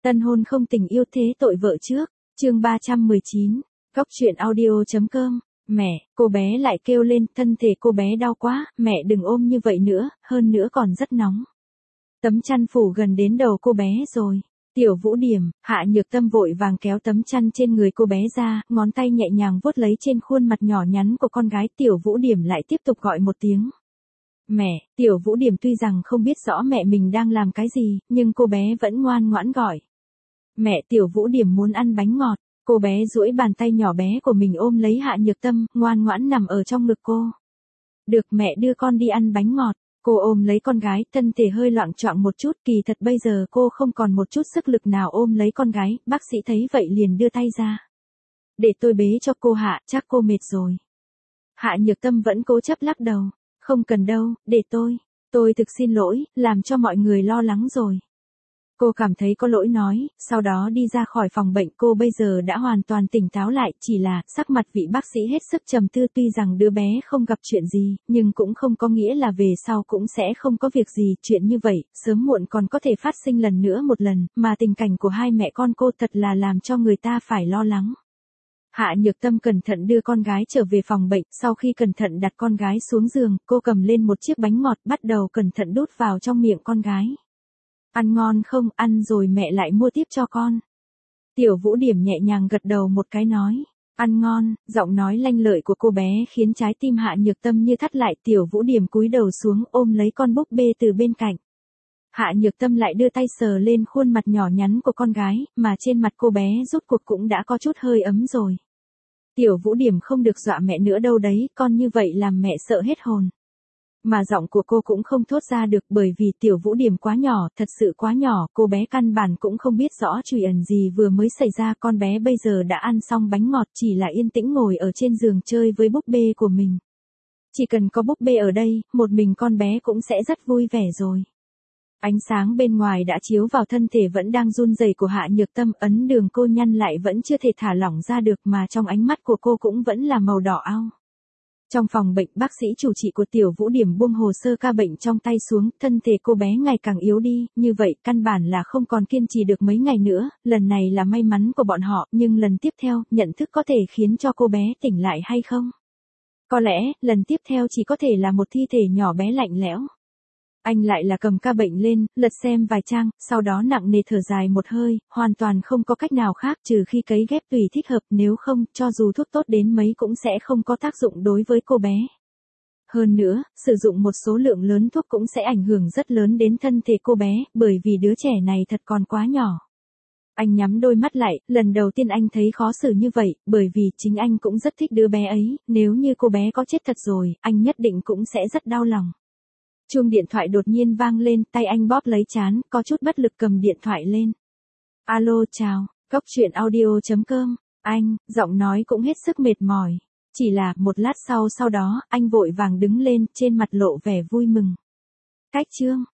Tân hôn không tình yêu thế tội vợ trước, chương 319, góc truyện audio.com. Mẹ, cô bé lại kêu lên, thân thể cô bé đau quá, mẹ đừng ôm như vậy nữa, hơn nữa còn rất nóng. Tấm chăn phủ gần đến đầu cô bé rồi. Tiểu Vũ Điểm, Hạ Nhược Tâm vội vàng kéo tấm chăn trên người cô bé ra, ngón tay nhẹ nhàng vuốt lấy trên khuôn mặt nhỏ nhắn của con gái. Tiểu Vũ Điểm lại tiếp tục gọi một tiếng. Mẹ, Tiểu Vũ Điểm tuy rằng không biết rõ mẹ mình đang làm cái gì, nhưng cô bé vẫn ngoan ngoãn gọi. Mẹ, Tiểu Vũ Điểm muốn ăn bánh ngọt. Cô bé duỗi bàn tay nhỏ bé của mình ôm lấy Hạ Nhược Tâm, ngoan ngoãn nằm ở trong ngực cô. Được, mẹ đưa con đi ăn bánh ngọt. Cô ôm lấy con gái, thân thể hơi loạng choạng một chút, kỳ thật bây giờ cô không còn một chút sức lực nào ôm lấy con gái. Bác sĩ thấy vậy liền đưa tay ra. Để tôi bế cho cô Hạ, chắc cô mệt rồi. Hạ Nhược Tâm vẫn cố chấp lắc đầu. Không cần đâu, để tôi thực xin lỗi, làm cho mọi người lo lắng rồi. Cô cảm thấy có lỗi nói, sau đó đi ra khỏi phòng bệnh. Cô bây giờ đã hoàn toàn tỉnh táo lại, chỉ là sắc mặt vị bác sĩ hết sức trầm tư. Tuy rằng đứa bé không gặp chuyện gì, nhưng cũng không có nghĩa là về sau cũng sẽ không có việc gì. Chuyện như vậy, sớm muộn còn có thể phát sinh lần nữa một lần, mà tình cảnh của hai mẹ con cô thật là làm cho người ta phải lo lắng. Hạ Nhược Tâm cẩn thận đưa con gái trở về phòng bệnh, sau khi cẩn thận đặt con gái xuống giường, cô cầm lên một chiếc bánh ngọt, bắt đầu cẩn thận đút vào trong miệng con gái. Ăn ngon không? Ăn rồi mẹ lại mua tiếp cho con. Tiểu Vũ Điểm nhẹ nhàng gật đầu một cái nói. Ăn ngon. Giọng nói lanh lợi của cô bé khiến trái tim Hạ Nhược Tâm như thắt lại. Tiểu Vũ Điểm cúi đầu xuống ôm lấy con búp bê từ bên cạnh. Hạ Nhược Tâm lại đưa tay sờ lên khuôn mặt nhỏ nhắn của con gái, mà trên mặt cô bé rốt cuộc cũng đã có chút hơi ấm rồi. Tiểu Vũ Điểm không được dọa mẹ nữa đâu đấy, con như vậy làm mẹ sợ hết hồn. Mà giọng của cô cũng không thốt ra được bởi vì Tiểu Vũ Điểm quá nhỏ, thật sự quá nhỏ, cô bé căn bản cũng không biết rõ chuyện ẩn gì vừa mới xảy ra. Con bé bây giờ đã ăn xong bánh ngọt, chỉ là yên tĩnh ngồi ở trên giường chơi với búp bê của mình. Chỉ cần có búp bê ở đây, một mình con bé cũng sẽ rất vui vẻ rồi. Ánh sáng bên ngoài đã chiếu vào thân thể vẫn đang run rẩy của Hạ Nhược Tâm, ấn đường cô nhăn lại vẫn chưa thể thả lỏng ra được, mà trong ánh mắt của cô cũng vẫn là màu đỏ ao. Trong phòng bệnh, bác sĩ chủ trị của Tiểu Vũ Điểm buông hồ sơ ca bệnh trong tay xuống, thân thể cô bé ngày càng yếu đi, như vậy căn bản là không còn kiên trì được mấy ngày nữa. Lần này là may mắn của bọn họ, nhưng lần tiếp theo, nhận thức có thể khiến cho cô bé tỉnh lại hay không? Có lẽ, lần tiếp theo chỉ có thể là một thi thể nhỏ bé lạnh lẽo. Anh lại là cầm ca bệnh lên, lật xem vài trang, sau đó nặng nề thở dài một hơi, hoàn toàn không có cách nào khác trừ khi cấy ghép tùy thích hợp, nếu không, cho dù thuốc tốt đến mấy cũng sẽ không có tác dụng đối với cô bé. Hơn nữa, sử dụng một số lượng lớn thuốc cũng sẽ ảnh hưởng rất lớn đến thân thể cô bé, bởi vì đứa trẻ này thật còn quá nhỏ. Anh nhắm đôi mắt lại, lần đầu tiên anh thấy khó xử như vậy, bởi vì chính anh cũng rất thích đứa bé ấy, nếu như cô bé có chết thật rồi, anh nhất định cũng sẽ rất đau lòng. Chuông điện thoại đột nhiên vang lên, tay anh bóp lấy trán, có chút bất lực cầm điện thoại lên. Alo, chào, góc truyện audio.com. Anh, giọng nói cũng hết sức mệt mỏi. Chỉ là, một lát sau đó, anh vội vàng đứng lên, trên mặt lộ vẻ vui mừng. Cách chương.